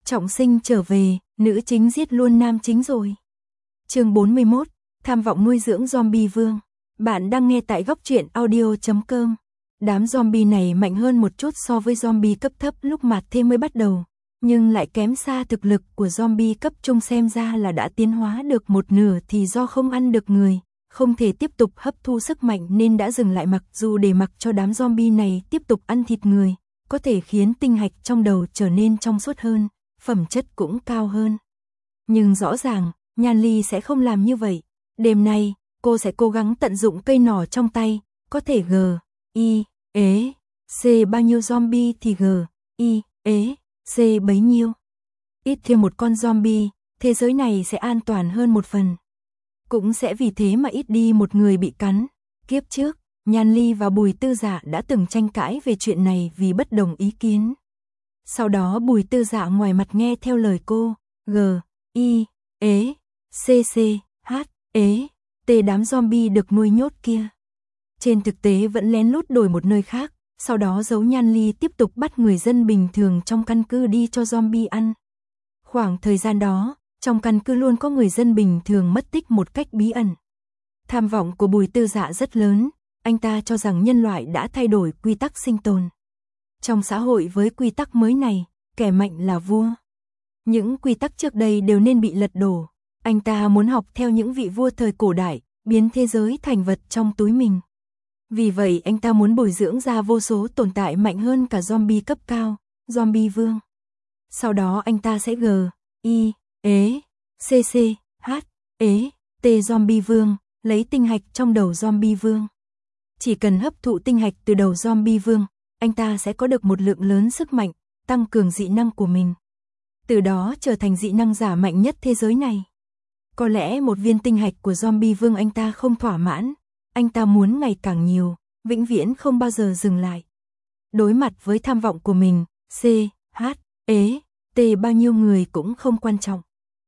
Trọng sinh trở về, nữ chính giết luôn nam chính rồi. Chương 41, tham vọng nuôi dưỡng zombie vương. Bạn đang nghe tại góc truyện audio.com. Đám zombie này mạnh hơn một chút so với zombie cấp thấp lúc mạt thế mới bắt đầu, nhưng lại kém xa thực lực của zombie cấp trung, xem ra là đã tiến hóa được một nửa thì do không ăn được người, không thể tiếp tục hấp thu sức mạnh nên đã dừng lại, mặc dù để mặc cho đám zombie này tiếp tục ăn thịt người, có thể khiến tinh hạch trong đầu trở nên trong suốt hơn, phẩm chất cũng cao hơn. Nhưng rõ ràng, Nhan Ly sẽ không làm như vậy. Đêm nay, cô sẽ cố gắng tận dụng cây nỏ trong tay, có thể G, I, ế, C bao nhiêu zombie thì G, I, ế, C bấy nhiêu. Ít thêm một con zombie, thế giới này sẽ an toàn hơn một phần. Cũng sẽ vì thế mà ít đi một người bị cắn. Kiếp trước, Nhan Ly và Bùi Tư Dạ đã từng tranh cãi về chuyện này vì bất đồng ý kiến. Sau đó Bùi Tư Dạ ngoài mặt nghe theo lời cô, G, I, ế, C, C, H, ế, T đám zombie được nuôi nhốt kia. Trên thực tế vẫn lén lút đổi một nơi khác, sau đó giấu Nhan Ly tiếp tục bắt người dân bình thường trong căn cứ đi cho zombie ăn. Khoảng thời gian đó, trong căn cứ luôn có người dân bình thường mất tích một cách bí ẩn. Tham vọng của Bùi Tư Dạ rất lớn, anh ta cho rằng nhân loại đã thay đổi quy tắc sinh tồn. Trong xã hội với quy tắc mới này, kẻ mạnh là vua. Những quy tắc trước đây đều nên bị lật đổ. Anh ta muốn học theo những vị vua thời cổ đại, biến thế giới thành vật trong túi mình. Vì vậy anh ta muốn bồi dưỡng ra vô số tồn tại mạnh hơn cả zombie cấp cao, zombie vương. Sau đó anh ta sẽ G, I, ế, C, C, H, ế, T zombie vương, lấy tinh hạch trong đầu zombie vương. Chỉ cần hấp thụ tinh hạch từ đầu zombie vương, anh ta sẽ có được một lượng lớn sức mạnh, tăng cường dị năng của mình. Từ đó trở thành dị năng giả mạnh nhất thế giới này. Có lẽ một viên tinh hạch của zombie vương anh ta không thỏa mãn, anh ta muốn ngày càng nhiều, vĩnh viễn không bao giờ dừng lại. Đối mặt với tham vọng của mình, C, H, ế, T bao nhiêu người cũng không quan trọng.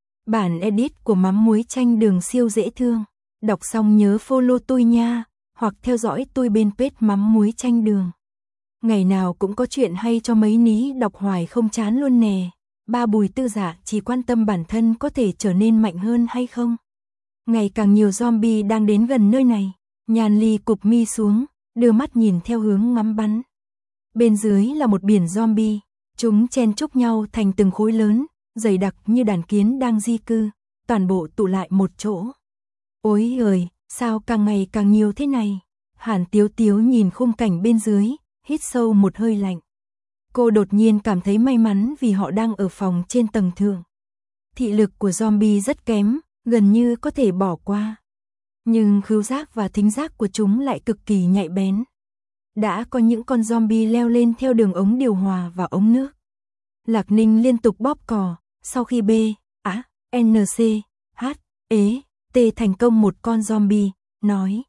Bản edit của mắm muối chanh đường siêu dễ thương. Đọc xong nhớ follow tôi nha, hoặc theo dõi tôi bên page mắm muối chanh đường. Ngày nào cũng có chuyện hay cho mấy ní đọc hoài không chán luôn nè. Ba Bùi Tư Dạ chỉ quan tâm bản thân có thể trở nên mạnh hơn hay không. Ngày càng nhiều zombie đang đến gần nơi này. Nhan Ly cụp mi xuống, đưa mắt nhìn theo hướng ngắm bắn. Bên dưới là một biển zombie, chúng chen chúc nhau thành từng khối lớn, dày đặc như đàn kiến đang di cư, toàn bộ tụ lại một chỗ. Ôi ơi, sao càng ngày càng nhiều thế này? Hàn Tiếu Tiếu nhìn khung cảnh bên dưới, hít sâu một hơi lạnh. Cô đột nhiên cảm thấy may mắn vì họ đang ở phòng trên tầng thượng. Thị lực của zombie rất kém, gần như có thể bỏ qua. Nhưng khứu giác và thính giác của chúng lại cực kỳ nhạy bén. Đã có những con zombie leo lên theo đường ống điều hòa và ống nước. Lạc Ninh liên tục bóp cò, sau khi B, A, N, C, H, ế, T thành công một con zombie, nói.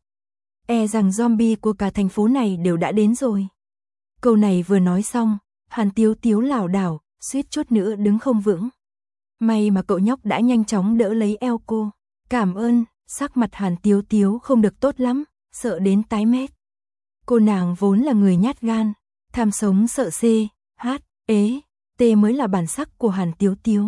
E rằng zombie của cả thành phố này đều đã đến rồi. Câu này vừa nói xong, Hàn Tiếu Tiếu lảo đảo, suýt chút nữa đứng không vững. May mà cậu nhóc đã nhanh chóng đỡ lấy eo cô. Cảm ơn, sắc mặt Hàn Tiếu Tiếu không được tốt lắm, sợ đến tái mét. Cô nàng vốn là người nhát gan, tham sống sợ C, H, ế, T mới là bản sắc của Hàn Tiếu Tiếu.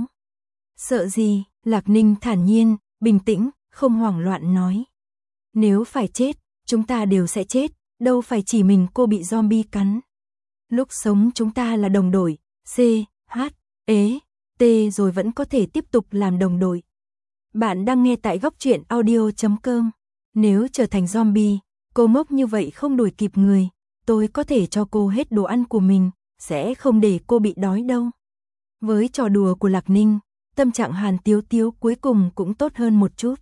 Sợ gì? Lạc Ninh thản nhiên, bình tĩnh, không hoảng loạn nói. Nếu phải chết, chúng ta đều sẽ chết, đâu phải chỉ mình cô bị zombie cắn. Lúc sống chúng ta là đồng đội, C, H, ế, T rồi vẫn có thể tiếp tục làm đồng đội. Bạn đang nghe tại góc truyện audio.com. Nếu trở thành zombie, cô ngốc như vậy không đuổi kịp người, tôi có thể cho cô hết đồ ăn của mình, sẽ không để cô bị đói đâu. Với trò đùa của Lạc Ninh, tâm trạng Hàn Tiếu Tiếu cuối cùng cũng tốt hơn một chút.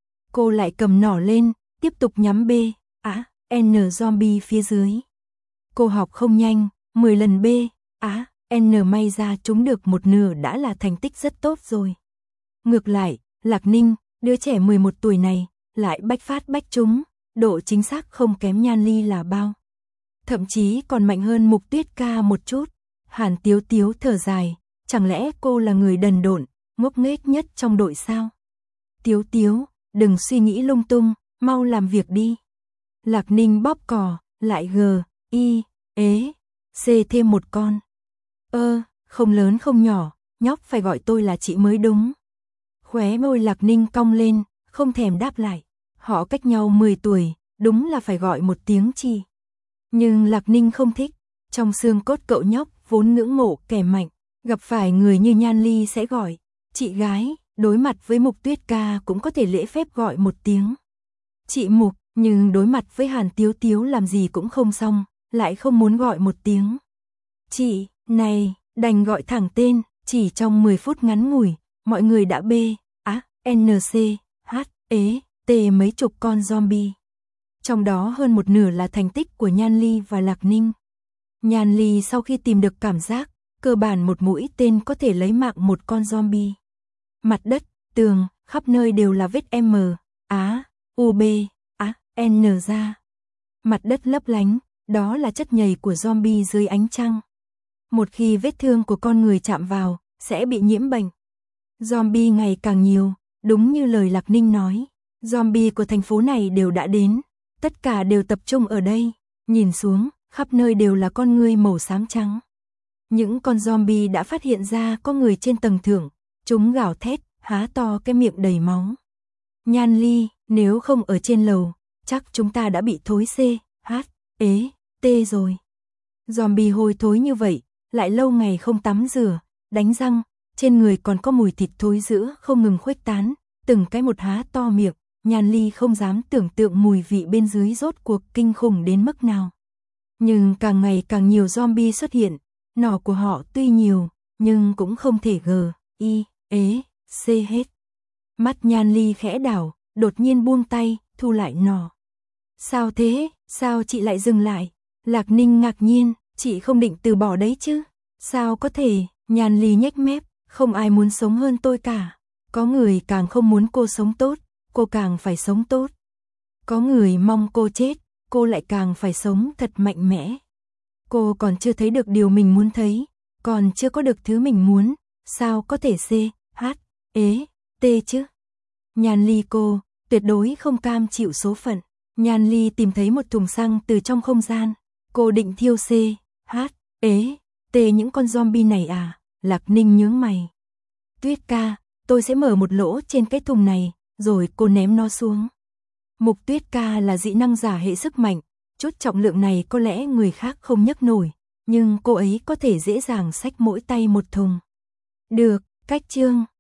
Cô lại cầm nỏ lên, tiếp tục nhắm B, A, N zombie phía dưới. Cô học không nhanh, 10 lần B, A, N may ra trúng được một nửa đã là thành tích rất tốt rồi. Ngược lại, Lạc Ninh, đứa trẻ 11 tuổi này, lại bách phát bách trúng, độ chính xác không kém Nhan Ly là bao. Thậm chí còn mạnh hơn Mục Tuyết ca một chút. Hàn Tiếu Tiếu thở dài, chẳng lẽ cô là người đần độn, ngốc nghếch nhất trong đội sao? Tiếu Tiếu, đừng suy nghĩ lung tung, mau làm việc đi. Lạc Ninh bóp cò, lại G, I, ế, C thêm một con. Không lớn không nhỏ, nhóc phải gọi tôi là chị mới đúng. Khóe môi Lạc Ninh cong lên, không thèm đáp lại. Họ cách nhau 10 tuổi, đúng là phải gọi một tiếng chị. Nhưng Lạc Ninh không thích, trong xương cốt cậu nhóc vốn ngưỡng mộ kẻ mạnh, gặp phải người như Nhan Ly sẽ gọi chị gái, đối mặt với Mục Tuyết Ca cũng có thể lễ phép gọi một tiếng chị Mục, nhưng đối mặt với Hàn Tiếu Tiếu làm gì cũng không xong, lại không muốn gọi một tiếng chị, này, đành gọi thẳng tên. Chỉ trong 10 phút ngắn ngủi, mọi người đã T mấy chục con zombie. Trong đó hơn một nửa là thành tích của Nhan Ly và Lạc Ninh. Nhan Ly sau khi tìm được cảm giác, cơ bản một mũi tên có thể lấy mạng một con zombie. Mặt đất, tường, khắp nơi đều là vết N ra. Mặt đất lấp lánh, đó là chất nhầy của zombie dưới ánh trăng. Một khi vết thương của con người chạm vào, sẽ bị nhiễm bệnh. Zombie ngày càng nhiều, đúng như lời Lạc Ninh nói. Zombie của thành phố này đều đã đến, tất cả đều tập trung ở đây. Nhìn xuống, khắp nơi đều là con ngươi màu xám trắng. Những con zombie đã phát hiện ra có người trên tầng thượng, chúng gào thét, há to cái miệng đầy máu. Nhan Ly, nếu không ở trên lầu, chắc chúng ta đã bị thối T rồi. Zombie hôi thối như vậy, lại lâu ngày không tắm rửa, đánh răng, trên người còn có mùi thịt thối rữa không ngừng khuếch tán, từng cái một há to miệng, Nhan Ly không dám tưởng tượng mùi vị bên dưới rốt cuộc kinh khủng đến mức nào. Nhưng càng ngày càng nhiều zombie xuất hiện, nỏ của họ tuy nhiều, nhưng cũng không thể hết. Mắt Nhan Ly khẽ đảo, đột nhiên buông tay, thu lại nỏ. Sao thế, sao chị lại dừng lại? Lạc Ninh ngạc nhiên, chị không định từ bỏ đấy chứ? Sao có thể? Nhan Ly nhếch mép, không ai muốn sống hơn tôi cả. Có người càng không muốn cô sống tốt, cô càng phải sống tốt. Có người mong cô chết, cô lại càng phải sống thật mạnh mẽ. Cô còn chưa thấy được điều mình muốn thấy, còn chưa có được thứ mình muốn, sao có thể T chứ? Nhan Ly cô, tuyệt đối không cam chịu số phận. Nhan Ly tìm thấy một thùng xăng từ trong không gian, cô định thiêu T những con zombie này à? Lạc Ninh nhướng mày. Tuyết ca, tôi sẽ mở một lỗ trên cái thùng này, rồi cô ném nó xuống. Mục Tuyết ca là dị năng giả hệ sức mạnh, chút trọng lượng này có lẽ người khác không nhấc nổi, nhưng cô ấy có thể dễ dàng xách mỗi tay một thùng. Được, cách chương.